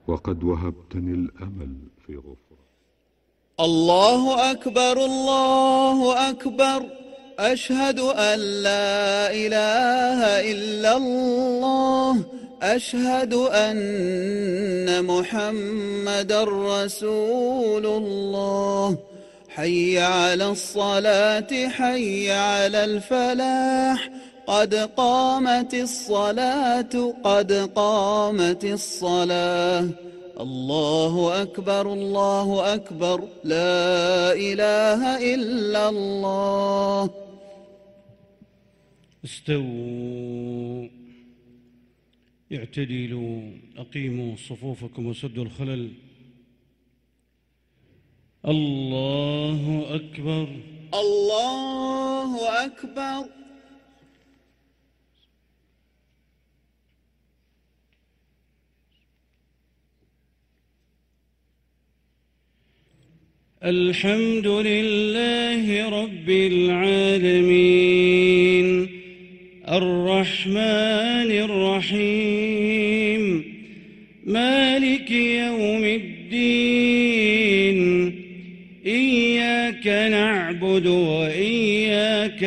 وقد وهبتني الأمل في غفران. الله أكبر الله أكبر، أشهد أن لا إله إلا الله، أشهد أن محمدًا رسول الله. حي على الصلاة حي على الفلاح، قد قامت الصلاة قد قامت الصلاة. الله أكبر الله أكبر، لا إله إلا الله. استووا، اعتدلوا، أقيموا صفوفكم وسدوا الخلل. الله أكبر الله أكبر. الحمد لله رب العالمين، الرحمن الرحيم، مالك يوم الدين. إياك نعبد وإياك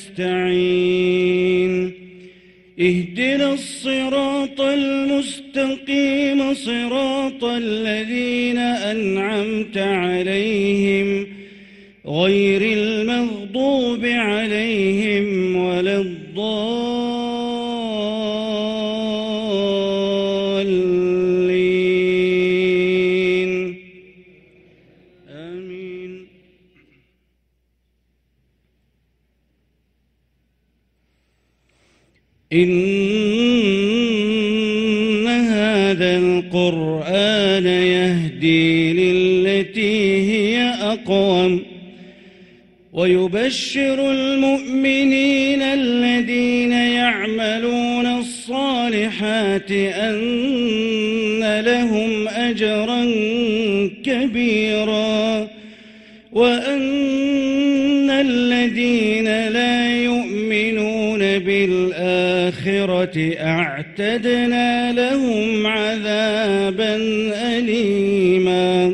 نستعين، اهدنا الصراط المستقيم، صراط الذين أنعمت عليهم غير المغضوب عليهم ولا الضالين، آمين. إن هذا القرآن يهدي للتي هي أقوم، ويبشر المؤمنين الذين يعملون الصالحات أن لهم أجرا كبيرا، وأن الذين لا يؤمنون بالآخرة أعتدنا لهم عذابا أليما.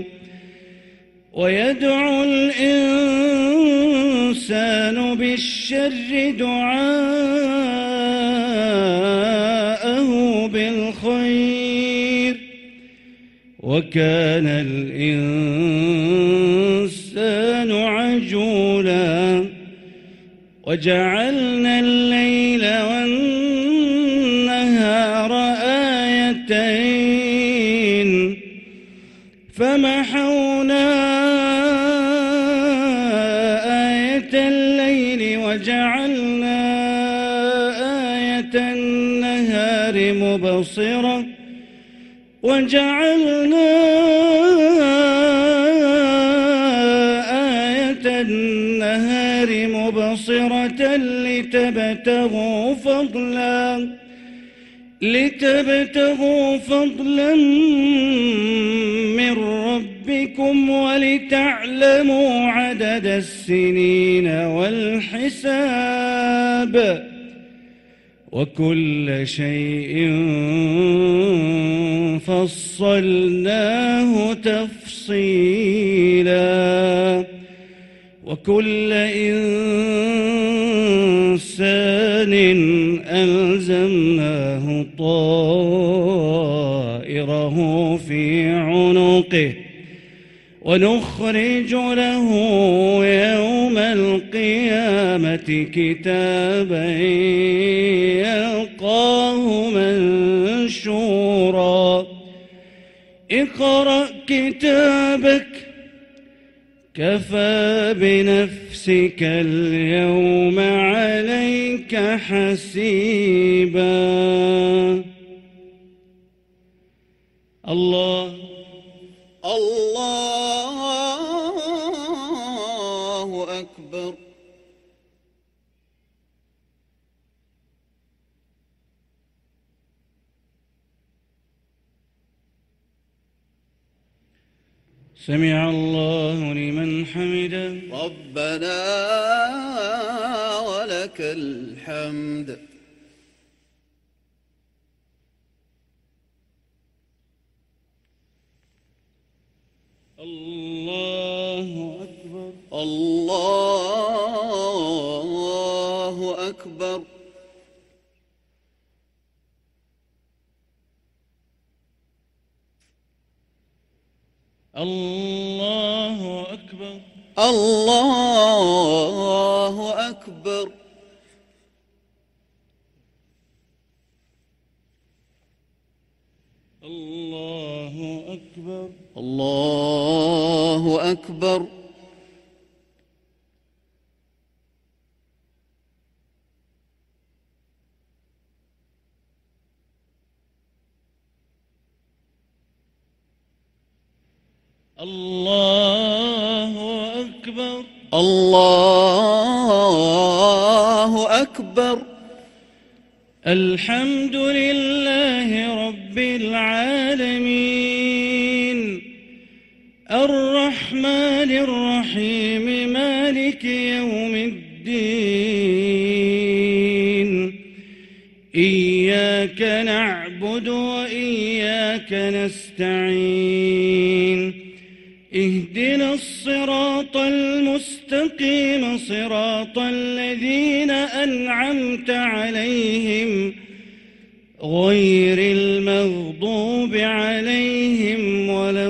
ويدعو الإنسان بالشر دعاءه بالخير، وكان الإنسان عجولا. وجعلنا الليل والنهار آيتين، فمحونا آية الليل وجعلنا آية النهار مبصرة، وجعلنا آية النهار مبصرة لتبتغوا فضلا من ربكم ولتعلموا عدد السنين والحساب، وكل شيء فصلناه تفصيلا، وكل إنسان ألزمناه طائره في عنقه، ونخرج له يوم القيامة كتابا يلقاه منشورا. اقرأ كتابك، كفى بنفسك اليوم عليك حسيبا. الله أكبر. سمع الله لمن حمده. ربنا ولك الحمد. الله أكبر. الله أكبر. الله أكبر. الله أكبر. الله أكبر. الله أكبر. الله أكبر. الله أكبر. الحمد لله رب العالمين الرحمن الرحيم مالك يوم الدين إياك نعبد وإياك نستعين اهدنا الصراط المستقيم صراط الذين أنعمت عليهم غير المغضوب عليهم ولا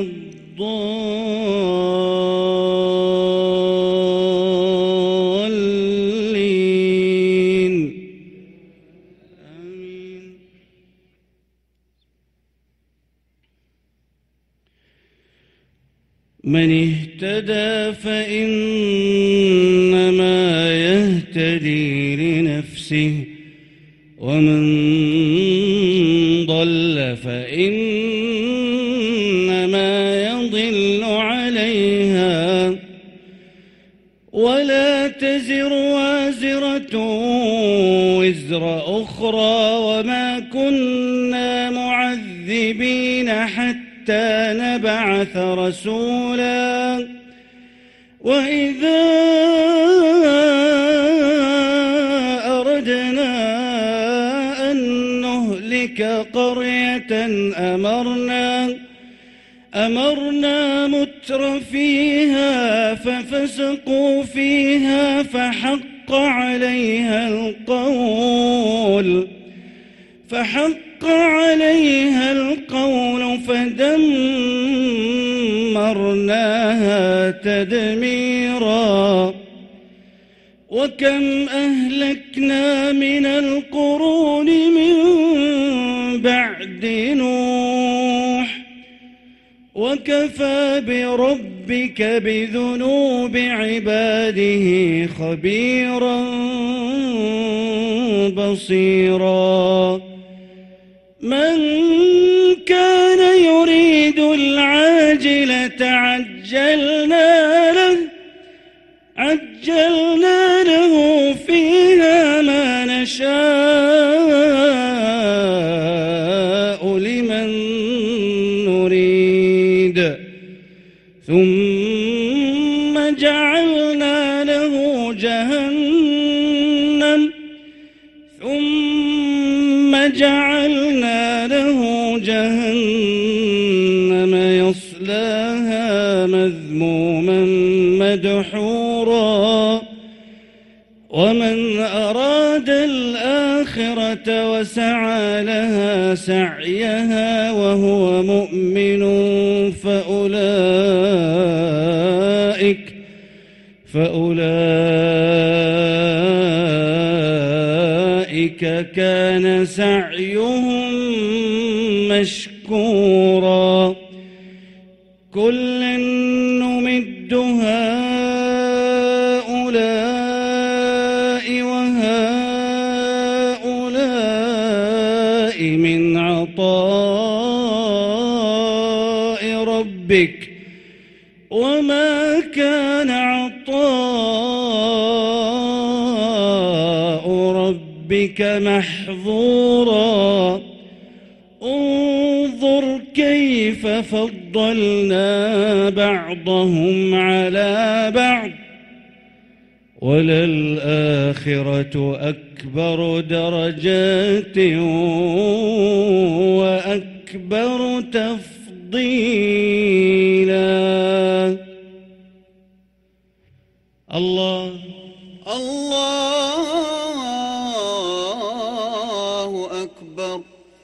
الضالين آمين. من اهتدى فإنما يهتدي لنفسه ومن ضل فإنما يضل عليها ولا تزر وازرة وزر أخرى وما كنا معذبين حتى نبعث رسولا وإذا أردنا أن نهلك قرية أمرنا متر فيها ففسقوا فيها فحق عليها القول فدمرناها تدميرا وكم أهلكنا من القرون من بعد نوح وكفى بربك بذنوب عباده خبيرا بصيرا من كان يريد العاجلة عجلنا له فيها ما نشاء لمن نريد ثم جعلنا له جهنم يصلاها مذموما مدحورا ومن أراد الآخرة وسعى لها سعيها وهو مؤمن فأولئك كان سعيهم مشكورا كلا نمد هؤلاء وهؤلاء من عطاء ربك وما كان عطاء ربك محظورا انظر كيف فضلنا بعضهم على بعض وللآخرة أكبر درجات وأكبر تفضيلا. الله الله أكبر.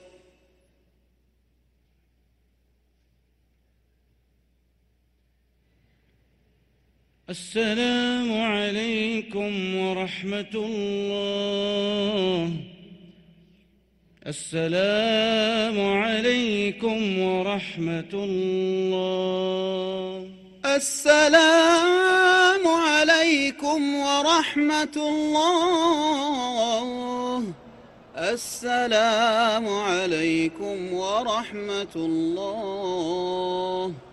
السلام عليكم ورحمة الله. السلام عليكم ورحمة الله. السلام عليكم ورحمة الله. السلام عليكم ورحمة الله.